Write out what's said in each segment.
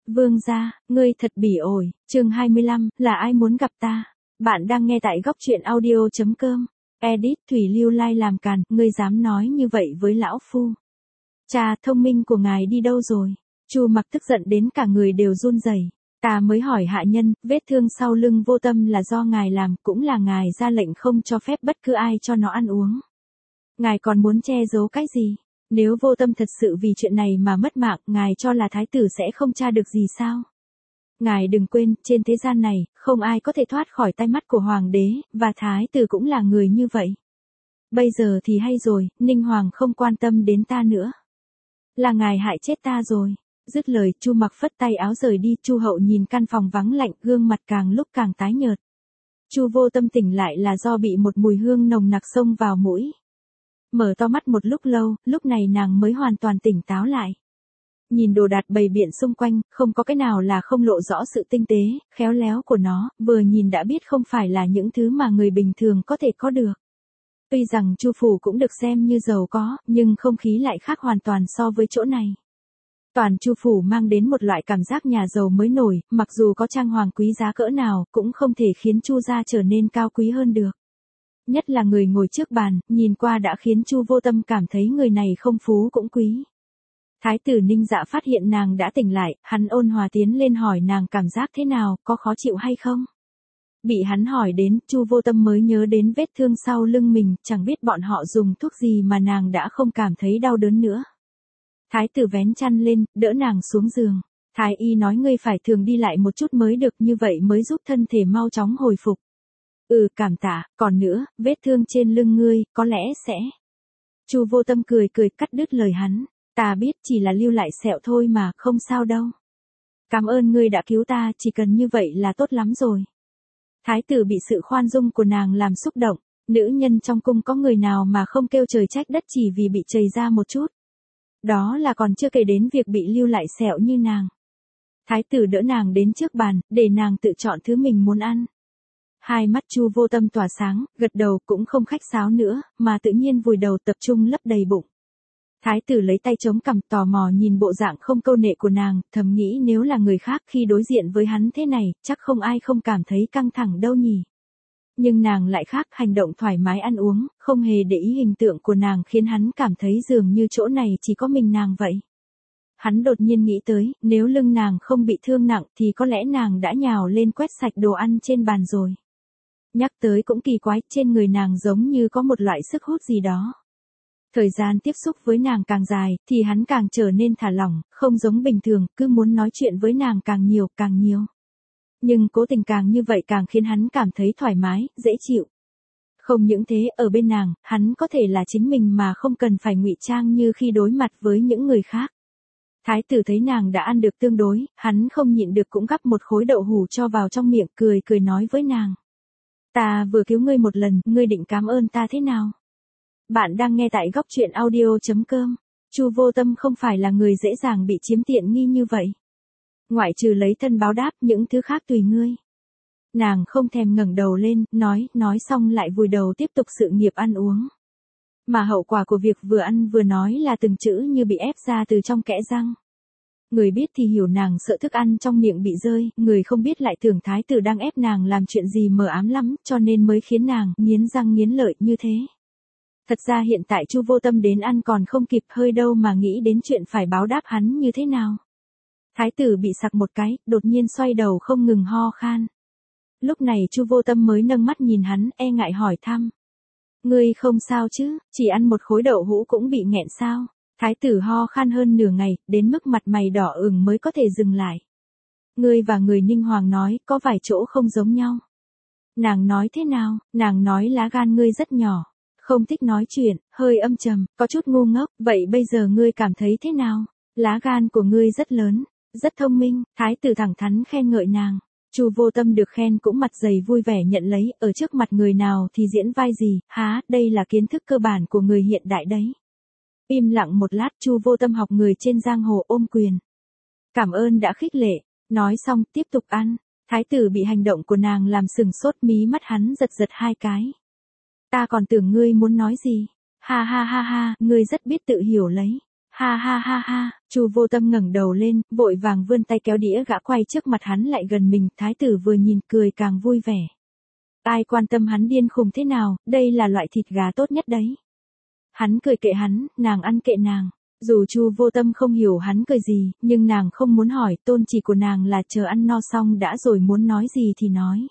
Vương gia, ngươi thật bỉ ổi, chương 25, là ai muốn gặp ta? Bạn đang nghe tại góc truyện audio.com. Edit Thủy Lưu Lai làm càn, ngươi dám nói như vậy với lão phu. Cha thông minh của ngài đi đâu rồi? Chu Mặc tức giận đến cả người đều run rẩy. Ta mới hỏi hạ nhân, vết thương sau lưng Vô Tâm là do ngài làm, cũng là ngài ra lệnh không cho phép bất cứ ai cho nó ăn uống. Ngài còn muốn che giấu cái gì? Nếu Vô Tâm thật sự vì chuyện này mà mất mạng, ngài cho là thái tử sẽ không tra được gì sao? Ngài đừng quên, trên thế gian này, không ai có thể thoát khỏi tay mắt của hoàng đế, và thái tử cũng là người như vậy. Bây giờ thì hay rồi, Ninh Hoàng không quan tâm đến ta nữa. Là ngài hại chết ta rồi. Dứt lời, Chu Mặc phất tay áo rời đi. Chu Hậu nhìn căn phòng vắng lạnh, gương mặt càng lúc càng tái nhợt. Chu Vô Tâm tỉnh lại là do bị một mùi hương nồng nặc xông vào mũi. Mở to mắt một lúc lâu, lúc này nàng mới hoàn toàn tỉnh táo lại. Nhìn đồ đạc bày biện xung quanh, không có cái nào là không lộ rõ sự tinh tế, khéo léo của nó, vừa nhìn đã biết không phải là những thứ mà người bình thường có thể có được. Tuy rằng Chu phủ cũng được xem như giàu có, nhưng không khí lại khác hoàn toàn so với chỗ này. Toàn Chu phủ mang đến một loại cảm giác nhà giàu mới nổi, mặc dù có trang hoàng quý giá cỡ nào, cũng không thể khiến Chu gia trở nên cao quý hơn được. Nhất là người ngồi trước bàn, nhìn qua đã khiến Chu Vô Tâm cảm thấy người này không phú cũng quý. Thái tử Ninh Dạ phát hiện nàng đã tỉnh lại, hắn ôn hòa tiến lên hỏi nàng cảm giác thế nào, có khó chịu hay không? Bị hắn hỏi đến, Chu Vô Tâm mới nhớ đến vết thương sau lưng mình, chẳng biết bọn họ dùng thuốc gì mà nàng đã không cảm thấy đau đớn nữa. Thái tử vén chăn lên, đỡ nàng xuống giường. Thái y nói ngươi phải thường đi lại một chút mới được, như vậy mới giúp thân thể mau chóng hồi phục. Cảm tạ, còn nữa, vết thương trên lưng ngươi, có lẽ sẽ. Chu Vô Tâm cười cắt đứt lời hắn. Ta biết chỉ là lưu lại sẹo thôi mà, không sao đâu. Cảm ơn ngươi đã cứu ta, chỉ cần như vậy là tốt lắm rồi. Thái tử bị sự khoan dung của nàng làm xúc động. Nữ nhân trong cung có người nào mà không kêu trời trách đất chỉ vì bị chầy ra một chút. Đó là còn chưa kể đến việc bị lưu lại sẹo như nàng. Thái tử đỡ nàng đến trước bàn, để nàng tự chọn thứ mình muốn ăn. Hai mắt Chu Vô Tâm tỏa sáng, gật đầu cũng không khách sáo nữa, mà tự nhiên vùi đầu tập trung lấp đầy bụng. Thái tử lấy tay chống cằm tò mò nhìn bộ dạng không câu nệ của nàng, thầm nghĩ nếu là người khác khi đối diện với hắn thế này, chắc không ai không cảm thấy căng thẳng đâu nhỉ. Nhưng nàng lại khác, hành động thoải mái ăn uống, không hề để ý hình tượng của nàng khiến hắn cảm thấy dường như chỗ này chỉ có mình nàng vậy. Hắn đột nhiên nghĩ tới, nếu lưng nàng không bị thương nặng thì có lẽ nàng đã nhào lên quét sạch đồ ăn trên bàn rồi. Nhắc tới cũng kỳ quái, trên người nàng giống như có một loại sức hút gì đó. Thời gian tiếp xúc với nàng càng dài, thì hắn càng trở nên thả lỏng, không giống bình thường, cứ muốn nói chuyện với nàng càng nhiều. Nhưng cố tình càng như vậy càng khiến hắn cảm thấy thoải mái, dễ chịu. Không những thế, ở bên nàng, hắn có thể là chính mình mà không cần phải ngụy trang như khi đối mặt với những người khác. Thái tử thấy nàng đã ăn được tương đối, hắn không nhịn được cũng gắp một khối đậu hủ cho vào trong miệng, cười nói với nàng. Ta vừa cứu ngươi một lần, ngươi định cảm ơn ta thế nào? Bạn đang nghe tại góc truyện audio.com. Chu Vô Tâm không phải là người dễ dàng bị chiếm tiện nghi như vậy. Ngoại trừ lấy thân báo đáp, những thứ khác tùy ngươi. Nàng không thèm ngẩng đầu lên, nói xong lại vùi đầu tiếp tục sự nghiệp ăn uống. Mà hậu quả của việc vừa ăn vừa nói là từng chữ như bị ép ra từ trong kẽ răng. Người biết thì hiểu nàng sợ thức ăn trong miệng bị rơi, người không biết lại tưởng thái tử đang ép nàng làm chuyện gì mờ ám lắm, cho nên mới khiến nàng nghiến răng nghiến lợi như thế. Thật ra hiện tại Chu Vô Tâm đến ăn còn không kịp hơi đâu mà nghĩ đến chuyện phải báo đáp hắn như thế nào. Thái tử bị sặc một cái, đột nhiên xoay đầu không ngừng ho khan. Lúc này Chu Vô Tâm mới nâng mắt nhìn hắn, e ngại hỏi thăm. Ngươi không sao chứ, chỉ ăn một khối đậu hũ cũng bị nghẹn sao? Thái tử ho khan hơn nửa ngày, đến mức mặt mày đỏ ửng mới có thể dừng lại. Ngươi và người Ninh Hoàng nói, có vài chỗ không giống nhau. Nàng nói thế nào? Nàng nói lá gan ngươi rất nhỏ. Không thích nói chuyện, hơi âm trầm, có chút ngu ngốc, vậy bây giờ ngươi cảm thấy thế nào? Lá gan của ngươi rất lớn, rất thông minh, thái tử thẳng thắn khen ngợi nàng. Chu Vô Tâm được khen cũng mặt dày vui vẻ nhận lấy, ở trước mặt người nào thì diễn vai gì, đây là kiến thức cơ bản của người hiện đại đấy. Im lặng một lát, Chu Vô Tâm học người trên giang hồ ôm quyền. Cảm ơn đã khích lệ, nói xong tiếp tục ăn. Thái tử bị hành động của nàng làm sừng sốt, mí mắt hắn giật hai cái. Ta còn tưởng ngươi muốn nói gì. Ha, ngươi rất biết tự hiểu lấy. Ha ha ha ha, Chu Vô Tâm ngẩng đầu lên, vội vàng vươn tay kéo đĩa gã quay trước mặt hắn lại gần mình, thái tử vừa nhìn cười càng vui vẻ. Ai quan tâm hắn điên khùng thế nào, đây là loại thịt gà tốt nhất đấy. Hắn cười kệ hắn, nàng ăn kệ nàng. Dù Chu Vô Tâm không hiểu hắn cười gì, nhưng nàng không muốn hỏi, tôn chỉ của nàng là chờ ăn no xong đã rồi muốn nói gì thì nói.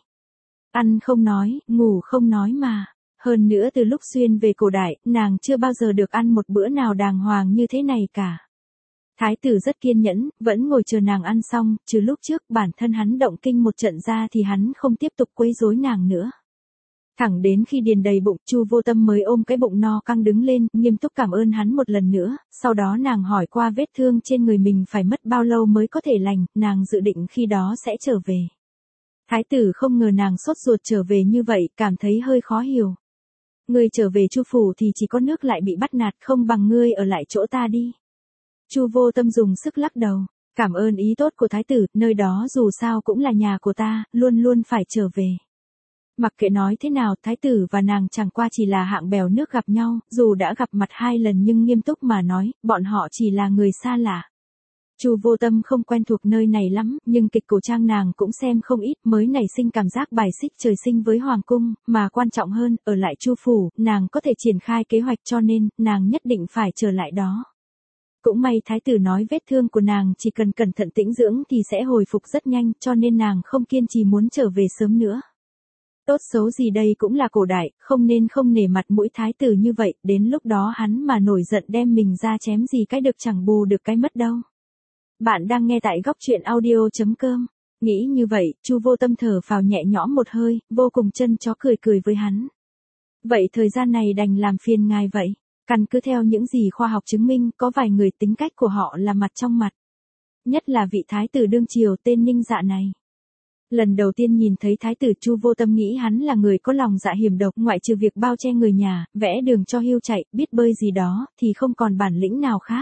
Ăn không nói, ngủ không nói mà. Hơn nữa từ lúc xuyên về cổ đại, nàng chưa bao giờ được ăn một bữa nào đàng hoàng như thế này cả. Thái tử rất kiên nhẫn, vẫn ngồi chờ nàng ăn xong, trừ lúc trước bản thân hắn động kinh một trận ra thì hắn không tiếp tục quấy rối nàng nữa. Thẳng đến khi điền đầy bụng, Chu Vô Tâm mới ôm cái bụng no căng đứng lên, nghiêm túc cảm ơn hắn một lần nữa, sau đó nàng hỏi qua vết thương trên người mình phải mất bao lâu mới có thể lành, nàng dự định khi đó sẽ trở về. Thái tử không ngờ nàng sốt ruột trở về như vậy, cảm thấy hơi khó hiểu. Ngươi trở về Chu phủ thì chỉ có nước lại bị bắt nạt, không bằng ngươi ở lại chỗ ta đi. Chu Vô Tâm dùng sức lắc đầu, cảm ơn ý tốt của thái tử, nơi đó dù sao cũng là nhà của ta, luôn luôn phải trở về. Mặc kệ nói thế nào, thái tử và nàng chẳng qua chỉ là hạng bèo nước gặp nhau, dù đã gặp mặt 2 lần nhưng nghiêm túc mà nói, bọn họ chỉ là người xa lạ. Chu Vô Tâm không quen thuộc nơi này lắm, nhưng kịch cổ trang nàng cũng xem không ít, mới nảy sinh cảm giác bài xích trời sinh với hoàng cung, mà quan trọng hơn, ở lại Chu phủ, nàng có thể triển khai kế hoạch cho nên, nàng nhất định phải trở lại đó. Cũng may thái tử nói vết thương của nàng chỉ cần cẩn thận tĩnh dưỡng thì sẽ hồi phục rất nhanh, cho nên nàng không kiên trì muốn trở về sớm nữa. Tốt xấu gì đây cũng là cổ đại, không nên không nể mặt mũi thái tử như vậy, đến lúc đó hắn mà nổi giận đem mình ra chém gì cái được chẳng bù được cái mất đâu. Bạn đang nghe tại góc truyện audio.com. Nghĩ như vậy, Chu Vô Tâm thở phào nhẹ nhõm một hơi, vô cùng chân chó cười cười với hắn. Vậy thời gian này đành làm phiền ngài vậy. Căn cứ theo những gì khoa học chứng minh, có vài người tính cách của họ là mặt trong mặt. Nhất là vị thái tử đương triều tên Ninh Dạ này. Lần đầu tiên nhìn thấy thái tử, Chu Vô Tâm nghĩ hắn là người có lòng dạ hiểm độc, ngoại trừ việc bao che người nhà, vẽ đường cho hươu chạy, biết bơi gì đó, thì không còn bản lĩnh nào khác.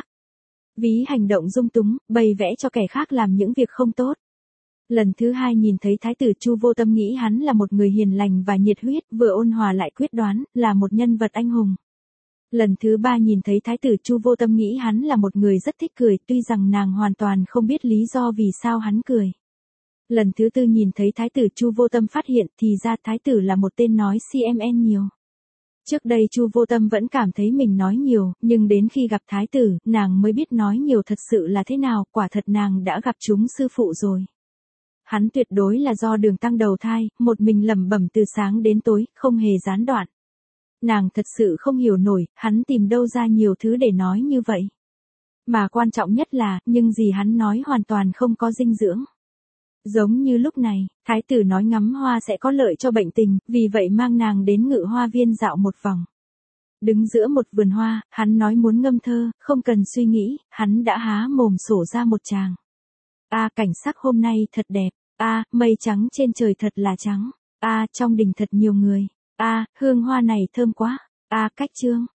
Ví hành động dung túng, bày vẽ cho kẻ khác làm những việc không tốt. Lần thứ 2 nhìn thấy thái tử, Chu Vô Tâm nghĩ hắn là một người hiền lành và nhiệt huyết, vừa ôn hòa lại quyết đoán, là một nhân vật anh hùng. Lần thứ 3 nhìn thấy thái tử, Chu Vô Tâm nghĩ hắn là một người rất thích cười, tuy rằng nàng hoàn toàn không biết lý do vì sao hắn cười. Lần thứ 4 nhìn thấy thái tử, Chu Vô Tâm phát hiện thì ra thái tử là một tên nói CMN nhiều. Trước đây Chu Vô Tâm vẫn cảm thấy mình nói nhiều, nhưng đến khi gặp thái tử, nàng mới biết nói nhiều thật sự là thế nào, quả thật nàng đã gặp chúng sư phụ rồi. Hắn tuyệt đối là do đường tăng đầu thai, một mình lẩm bẩm từ sáng đến tối, không hề gián đoạn. Nàng thật sự không hiểu nổi, hắn tìm đâu ra nhiều thứ để nói như vậy. Mà quan trọng nhất là, nhưng gì hắn nói hoàn toàn không có dinh dưỡng. Giống như lúc này, thái tử nói ngắm hoa sẽ có lợi cho bệnh tình, vì vậy mang nàng đến Ngự Hoa Viên dạo một vòng. Đứng giữa một vườn hoa, hắn nói muốn ngâm thơ, không cần suy nghĩ, hắn đã há mồm sổ ra một tràng. Cảnh sắc hôm nay thật đẹp. Mây trắng trên trời thật là trắng. Trong đình thật nhiều người. Hương hoa này thơm quá. Cách chương.